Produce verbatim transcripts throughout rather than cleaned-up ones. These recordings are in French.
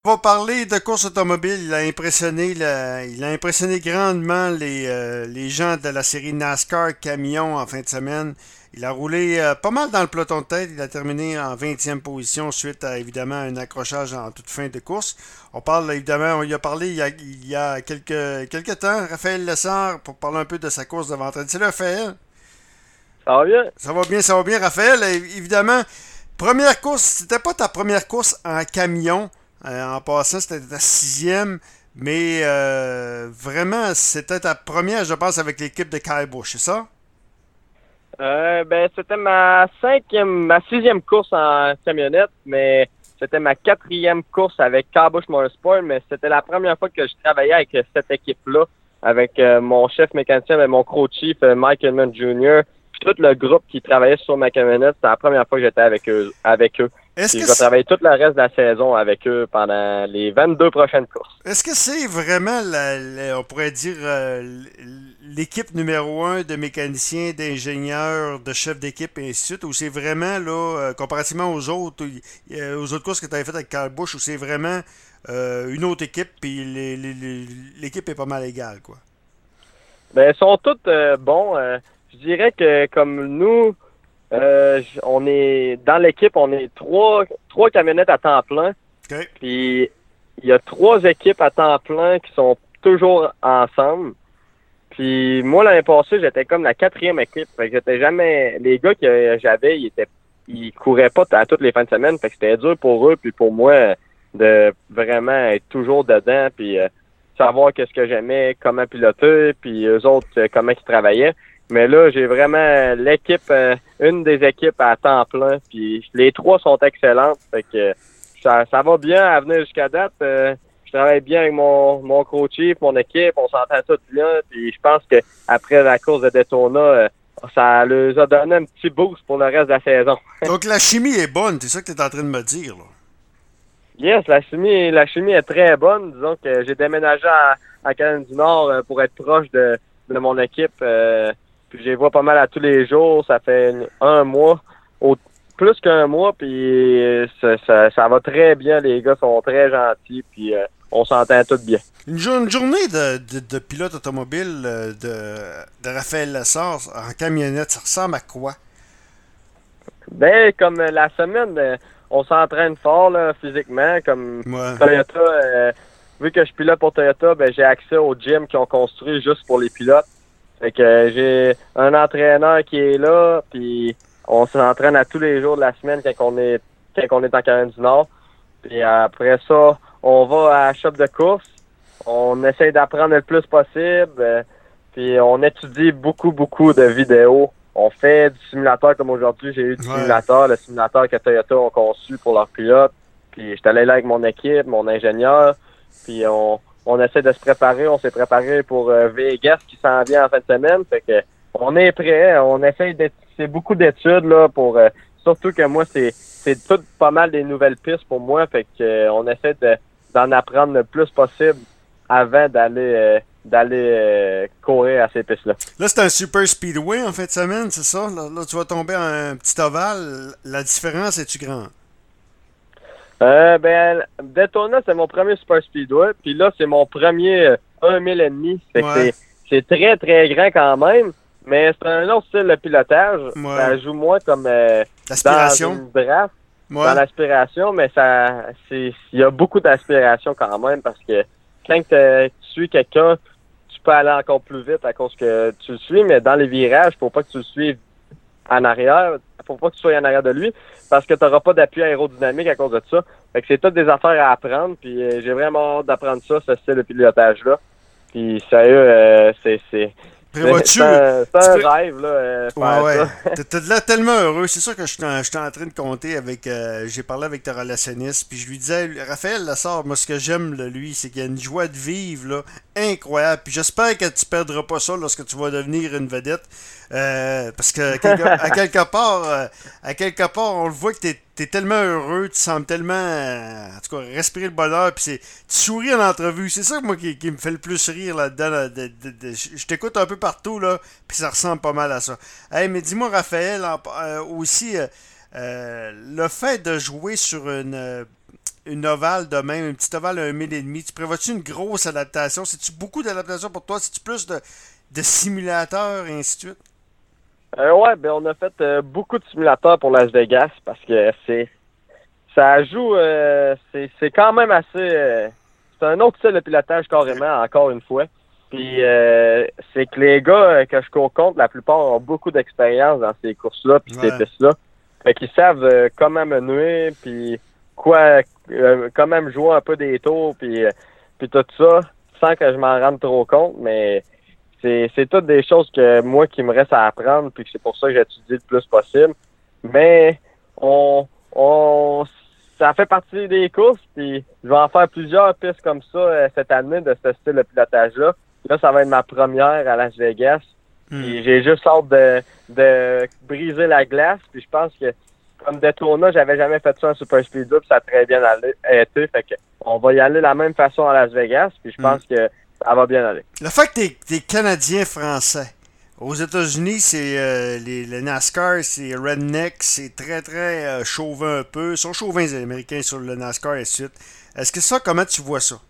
On va parler de course automobile. Il a impressionné, la- il a impressionné grandement les, euh, les gens de la série NASCAR Camion en fin de semaine. Il a roulé euh, pas mal dans le peloton de tête. Il a terminé en vingtième position suite à évidemment un accrochage en toute fin de course. On parle évidemment, on y a parlé il y a, il y a quelques, quelques temps, Raphaël Lessard, pour parler un peu de sa course de vendredi. Salut Raphaël. Ça va bien? Ça va bien, ça va bien Raphaël. Et évidemment, première course, c'était pas ta première course en camion. Euh, en passant, c'était ta sixième. Mais euh, vraiment, c'était ta première, je pense, avec l'équipe de Kyle Busch, c'est ça? Euh, ben, c'était ma cinquième, ma sixième course en camionnette, mais c'était ma quatrième course avec Carbush Motorsport, mais c'était la première fois que je travaillais avec cette équipe-là, avec euh, mon chef mécanicien, et mon crew chief, euh, Mike Hillman junior, puis tout le groupe qui travaillait sur ma camionnette. C'était la première fois que j'étais avec eux, avec eux. Est-ce Puis que je vais c'est, travailler tout le reste de la saison avec eux pendant les vingt-deux prochaines courses. est-ce que c'est vraiment, la- la- on pourrait dire, euh, l'équipe numéro un de mécaniciens, d'ingénieurs, de chefs d'équipe et ainsi de suite, ou c'est vraiment, là, euh, comparativement aux autres, euh, aux autres courses que tu avais faites avec Kyle Busch, où c'est vraiment euh, une autre équipe, puis les- les- les- l'équipe est pas mal égale, quoi. Ben, ils sont tous euh, bons. Euh, je dirais que comme nous, Euh, j- on est dans l'équipe, on est trois trois camionnettes à temps plein. OK. Puis il y a trois équipes à temps plein qui sont toujours ensemble. Puis moi l'année passée, j'étais comme la quatrième équipe. Fait que j'étais jamais. Les gars que j'avais, ils étaient ils couraient pas à toutes les fins de semaine. Fait que c'était dur pour eux puis pour moi de vraiment être toujours dedans puis euh, savoir qu'est-ce que j'aimais, comment piloter, puis eux autres, euh, comment ils travaillaient. Mais là, j'ai vraiment l'équipe, euh, une des équipes à temps plein, puis les trois sont excellentes. Fait que ça, ça va bien à venir jusqu'à date. Euh, je travaille bien avec mon, mon coach chief, mon équipe, on s'entend tout bien, puis je pense que après la course de Daytona, euh, ça leur a donné un petit boost pour le reste de la saison. Donc la chimie est bonne, c'est ça que tu es en train de me dire, là. Yes, la chimie, la chimie est très bonne. Disons que j'ai déménagé à, à Caroline du Nord euh, pour être proche de, de mon équipe. Euh, puis je les vois pas mal à tous les jours. Ça fait un mois, au, plus qu'un mois, puis euh, ça, ça, ça va très bien. Les gars sont très gentils, puis euh, on s'entend tous bien. Une, jour- une journée de, de- de pilote automobile euh, de, de Raphaël Lessard en camionnette, ça ressemble à quoi? Ben, comme euh, la semaine, euh, on s'entraîne fort là, physiquement, comme Moi. Toyota. Euh, vu que je pilote pour Toyota, ben j'ai accès au gym qu'ils ont construit juste pour les pilotes. Fait que euh, j'ai un entraîneur qui est là, puis on s'entraîne à tous les jours de la semaine quand on est quand on est en Caroline du Nord. Puis après ça, on va à la shop de course. On essaye d'apprendre le plus possible. euh, puis on étudie beaucoup, beaucoup de vidéos. On fait du simulateur comme aujourd'hui. J'ai eu du Ouais. simulateur, le simulateur que Toyota ont conçu pour leurs pilotes. Puis j'étais allé là avec mon équipe, mon ingénieur. Puis on, on essaie de se préparer. On s'est préparé pour euh, Vegas qui s'en vient en fin de semaine. Fait que on est prêt. On essaye d'être. C'est beaucoup d'études là pour. Euh, surtout que moi, c'est c'est tout pas mal des nouvelles pistes pour moi. Fait que euh, on essaie de d'en apprendre le plus possible avant d'aller euh, d'aller euh, courir à ces pistes-là. Là, c'est un super speedway en fin de semaine, c'est ça? Là, là, tu vas tomber en un petit ovale. La différence est-tu grande? Euh, ben, Daytona, c'est mon premier Super Speedway. Puis là, c'est mon premier euh, un mille et demi. Fait que Ouais. c'est, c'est très, très grand quand même. Mais c'est un autre style de pilotage. Ouais. Ça joue moins comme euh, dans L'aspiration? une draft, dans Ouais. l'aspiration, mais ça c'est il y a beaucoup d'aspiration quand même parce que quand te- tu suis quelqu'un, tu peux aller encore plus vite à cause que tu le suis, mais dans les virages, faut pas que tu le suives en arrière. Faut pas que tu sois en arrière de lui parce que tu n'auras pas d'appui aérodynamique à cause de ça. Fait que c'est toutes des affaires à apprendre. Puis euh, j'ai vraiment hâte d'apprendre ça, ce style de pilotage-là. Puis sérieux, euh, c'est c'est c'est Prévois-tu? c'est un, c'est Tu un pré- rêve là, euh, Ouais, faire ouais. ça. T'as t'as de l'air tellement heureux. C'est sûr que je suis en, je suis en train de compter avec. Euh, j'ai parlé avec ta relationniste, puis je lui disais, Raphaël Lassard, moi, ce que j'aime de lui, c'est qu'il y a une joie de vivre, là, incroyable. Puis j'espère que tu perdras pas ça lorsque tu vas devenir une vedette. Euh, parce que, quelque- à quelque part, euh, à quelque part, on le voit que t'es, t'es tellement heureux, tu sembles tellement, euh, en tout cas, respirer le bonheur, puis c'est, tu souris en entrevue. C'est ça, moi, qui, qui me fait le plus rire là-dedans. là, de- de- de- je je t'écoute un peu partout, là, puis ça ressemble pas mal à ça. Hey, mais dis-moi, Raphaël, en- euh, aussi, euh, euh, le fait de jouer sur une, euh, une ovale de même, une petite ovale à un mille et demi, tu prévois-tu une grosse adaptation? C'est-tu beaucoup d'adaptation pour toi? C'est-tu plus de, de simulateurs et ainsi de suite? Euh, ouais, ben on a fait euh, beaucoup de simulateurs pour Las Vegas parce que c'est ça joue euh, c'est c'est quand même assez euh, c'est un autre style de pilotage carrément, encore une fois. Puis euh, c'est que les gars euh, que je cours contre, la plupart ont beaucoup d'expérience dans ces courses-là puis Ouais. ces pistes-là. Fait qu'ils savent euh, comment mener puis quoi euh, comment me jouer un peu des tours puis euh, puis tout ça sans que je m'en rende trop compte, mais c'est c'est toutes des choses que moi qui me reste à apprendre puis que c'est pour ça que j'étudie le plus possible. Mais on on ça fait partie des courses puis je vais en faire plusieurs pistes comme ça euh, cette année de ce style de pilotage-là. Là, ça va être ma première à Las Vegas. Hmm. Puis j'ai juste hâte de, de briser la glace. Puis je pense que comme Daytona, j'avais jamais fait ça en Super Speedway, puis ça a très bien allé, été. Fait que on va y aller de la même façon à Las Vegas. Puis je pense Hmm. que ça va bien aller. Le fait que t'es, t'es Canadien-Français, aux États-Unis, c'est euh, les, le NASCAR, c'est redneck, c'est très très euh, chauvin un peu. Ils sont chauvins les Américains sur le NASCAR et ainsi de suite. Est-ce que ça, comment tu vois ça?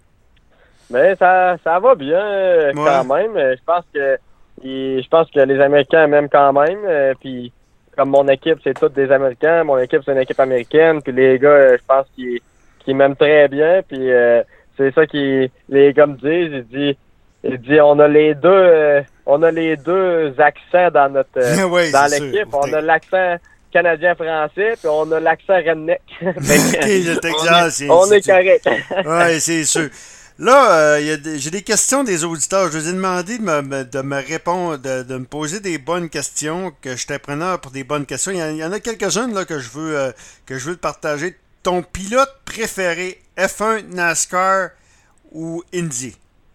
Mais ça, ça va bien euh, Ouais. quand même. Euh, Je pense que et je pense que les Américains m'aiment quand même. Euh, Puis comme mon équipe, c'est toutes des Américains. Mon équipe, c'est une équipe américaine. Puis les gars, euh, je pense qu'ils qu'ils m'aiment très bien. Puis euh, c'est ça qui les gars me disent. Ils disent, ils disent on a les deux euh, on a les deux accents dans notre euh, Oui, dans c'est sûr. l'équipe. On a l'accent canadien-français, puis on a l'accent redneck. Fait que Ok, le Texas, c'est- on est c'est- correct. Oui, c'est sûr. Là, euh, y a des- j'ai des questions des auditeurs. Je vous ai demandé de me, me- de me répondre, de, de me poser des bonnes questions, que je t'ai preneur pour des bonnes questions. Il y, en- il y en a quelques-unes là, que je veux euh, que je veux te partager. Ton pilote préféré, F un, NASCAR ou Indy?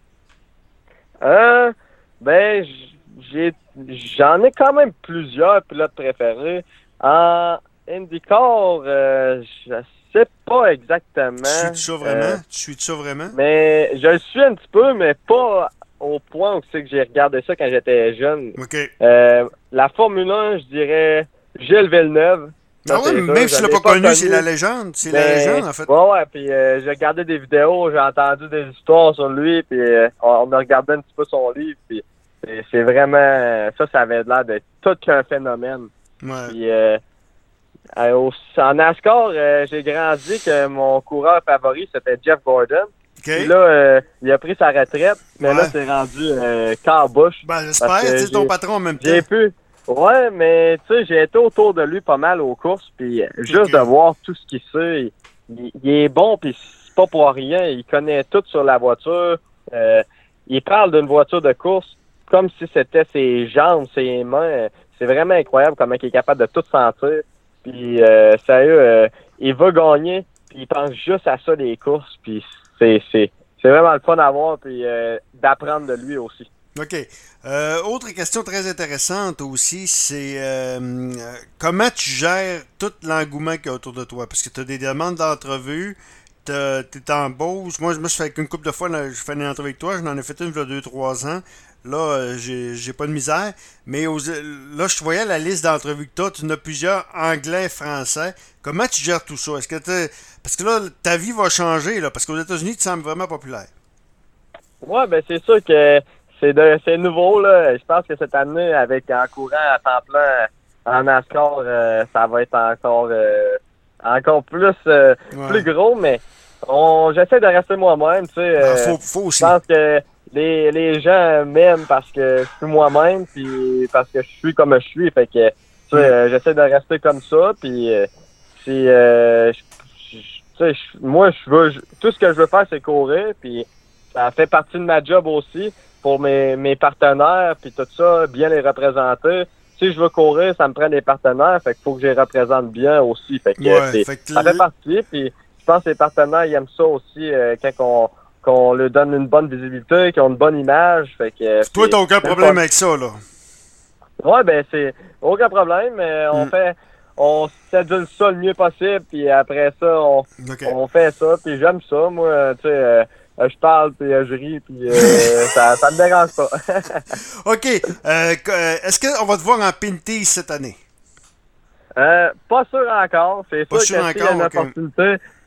Euh, ben, j'ai, j'en ai quand même plusieurs pilotes préférés. En IndyCar, euh, je sais pas exactement. Tu suis ça vraiment? Euh, Tu suis ça vraiment? mais je le suis un petit peu, mais pas au point où c'est que j'ai regardé ça quand j'étais jeune. OK. Euh, la Formule un, je dirais Gilles Villeneuve. Ça, Ah ouais, c'est mais sûr. même si Je tu l'as l'ai pas connu, c'est la légende. C'est la mais- légende, en fait. Ouais, ouais, puis euh, j'ai regardé des vidéos, j'ai entendu des histoires sur lui, puis euh, on a regardé un petit peu son livre, puis c'est, c'est vraiment... Ça, ça avait l'air d'être tout qu'un phénomène. Ouais. Puis euh, euh, au- en NASCAR, euh, j'ai grandi que mon coureur favori, c'était Jeff Gordon. OK. Puis là, euh, il a pris sa retraite, mais Ouais. là, c'est rendu euh, Kyle Busch. Ben, j'espère, parce que tu sais, ton j'ai- patron en même temps. J'ai pu. Ouais, mais tu sais, j'ai été autour de lui pas mal aux courses, puis juste Ok. de voir tout ce qu'il sait, il, il est bon, puis c'est pas pour rien, il connaît tout sur la voiture. Euh, il parle d'une voiture de course comme si c'était ses jambes, ses mains. C'est vraiment incroyable comment il est capable de tout sentir. Puis euh, sérieux, euh, il va gagner, puis il pense juste à ça les courses, puis c'est c'est c'est vraiment le fun à voir, puis euh, d'apprendre de lui aussi. OK. Euh, autre question très intéressante aussi, c'est euh, euh, comment tu gères tout l'engouement qu'il y a autour de toi? Parce que tu as des demandes d'entrevue, tu es en Beauce. Moi, je me suis fait une couple de fois, là, je fais une entrevue avec toi, j'en ai fait une il y a deux trois ans. Là, euh, j'ai j'ai pas de misère. Mais aux- là, je voyais la liste d'entrevues que tu as. Tu en as plusieurs anglais, français. Comment tu gères tout ça? Est-ce que t'es- Parce que là, ta vie va changer, là, parce qu'aux États-Unis, tu sembles vraiment populaire. Ouais, ben c'est sûr que c'est de c'est nouveau là. Je pense que cette année, avec en courant à temps plein en NASCAR, euh, ça va être encore euh, encore plus euh, Ouais. plus gros, mais on j'essaie de rester moi-même, tu sais. Ah, euh, faut, faut je aussi. pense que les, les gens m'aiment parce que je suis moi-même, puis parce que je suis comme je suis, fait que tu sais, Mm. euh, j'essaie de rester comme ça, puis euh, si euh, je- je- tu sais, je- moi je veux je- tout ce que je veux faire c'est courir, puis ça fait partie de ma job aussi pour mes, mes partenaires, puis tout ça, bien les représenter. Si je veux courir, ça me prend des partenaires, fait qu'il faut que je les représente bien aussi. Fait que, Ouais, c'est- fait que ça le- fait partie, puis je pense que les partenaires ils aiment ça aussi euh, quand on, qu'on leur donne une bonne visibilité, qu'ils ont une bonne image. Fait que, Toi, c'est- t'as aucun c'est problème fun. avec ça, là. Ouais, ben c'est aucun problème. mais on Mm. fait on s'adule ça le mieux possible, puis après ça, on, OK. on fait ça, puis j'aime ça, moi, tu sais, euh, euh, je parle, puis euh, je ris, puis euh, ça, ça me dérange pas. OK. Euh, qu- euh, Est-ce qu'on va te voir en Pinty cette année? euh, pas sûr encore, c'est Pas sûr sûr que s'il y a une encore, ok. opportunité,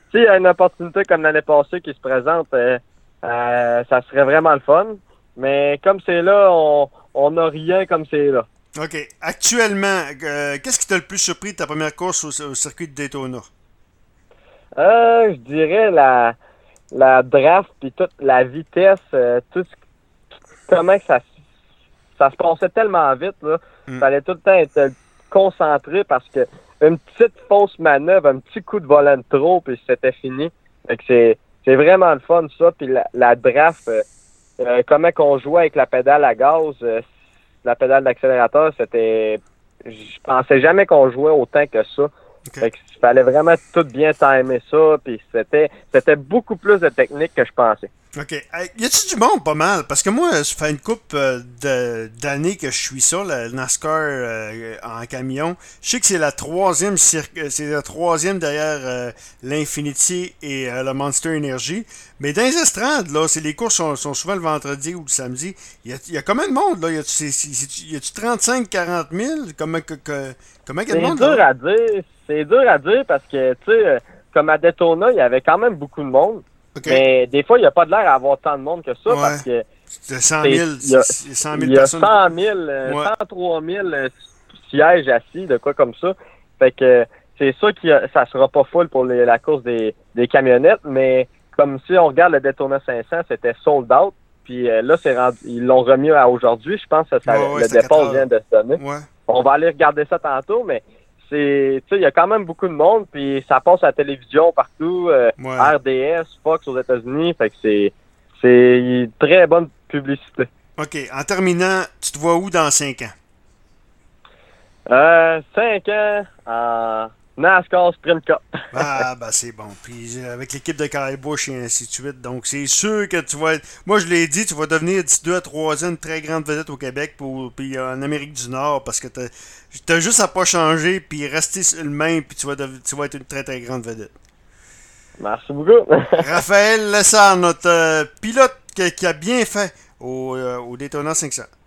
s'il y a une opportunité comme l'année passée qui se présente, euh, euh, ça serait vraiment le fun. Mais comme c'est là, on on n'a rien comme c'est là. OK. Actuellement, euh, qu'est-ce qui t'a le plus surpris de ta première course au, au circuit de Daytona? Euh, je dirais la la draft puis toute la vitesse, euh, tout ce, comment que ça ça se passait tellement vite là. Mm. Fallait tout le temps être concentré parce que une petite fausse manœuvre, un petit coup de volant de trop puis c'était fini. Fait que c'est c'est vraiment le fun ça puis la, la draft euh, euh, comment qu'on jouait avec la pédale à gaz, euh, la pédale d'accélérateur, c'était je pensais jamais qu'on jouait autant que ça. Okay. Fait qu'il fallait vraiment tout bien timer ça, puis c'était c'était beaucoup plus de technique que je pensais. OK. Hey, y a-tu du monde pas mal? Parce que moi, ça fait une couple euh, de, d'années que je suis ça, le NASCAR euh, en camion. Je sais que c'est la troisième cirque, c'est la troisième derrière euh, l'Infinity et euh, le Monster Energy. Mais dans les estrades, là, c'est les courses sont, sont souvent le vendredi ou le samedi. Il y a, y a combien de monde, là? Y a-tu, c'est, c'est, y a-tu trente-cinq à quarante mille? Comment, que, que, comment y a de monde, C'est dur là? à dire. C'est dur à dire parce que, tu sais, comme à Daytona, il y avait quand même beaucoup de monde. Okay. Mais des fois, il n'y a pas de l'air à avoir tant de monde que ça Ouais. parce que C'est cent mille, il y a, cent mille il y a personnes. cent mille, euh, Ouais. cent trois mille euh, sièges assis, de quoi comme ça. Fait que c'est sûr que ça sera pas full pour les, la course des, des camionnettes, mais comme si on regarde le Daytona cinq cents, c'était sold out. Puis euh, là, c'est rendu, ils l'ont remis à aujourd'hui. Je pense que ça, Ouais, ouais, le départ vient de se donner. Ouais. On va aller regarder ça tantôt, mais c'est, tu sais, il y a quand même beaucoup de monde, puis ça passe à la télévision partout, euh, Ouais. R D S, Fox aux États-Unis, fait que c'est, c'est une très bonne publicité. OK. En terminant, tu te vois où dans cinq ans? Euh, cinq ans en NASCAR Sprint Cup. Ah, ben c'est bon. Puis euh, avec l'équipe de Kyle Busch et ainsi de suite. Donc, c'est sûr que tu vas être... Moi, je l'ai dit, tu vas devenir d'ici deux à trois ans une très grande vedette au Québec pour, puis en Amérique du Nord parce que t'as, t'as juste à pas changer puis rester le même puis tu vas, dev- tu vas être une très très grande vedette. Merci beaucoup. Raphaël Lessard, notre euh, pilote qui, qui a bien fait au, euh, au Daytona cinq cents.